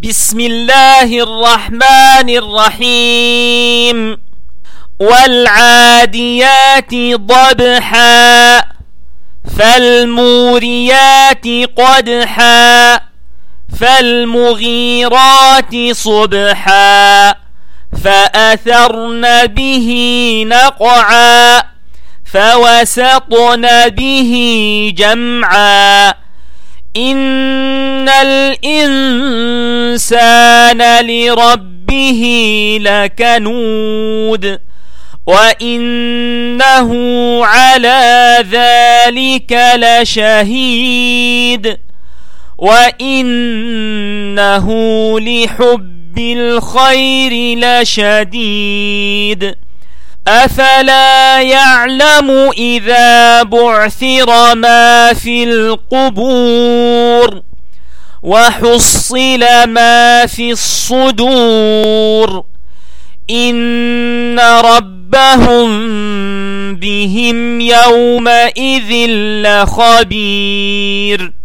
بسم الله الرحمن الرحيم. والعاديات ضبحا فالموريات قدحا فالمغيرات صبحا فأثرن به نقعا فوسطن به جمعا إن الإنسان لربه لكنود وإنه على ذلك لشهيد وإنه لحب الخير لشديد أفلا يعلم إذا بعثر ما في القبور وحصل ما في الصدور إن ربهم بهم يومئذ لخبير.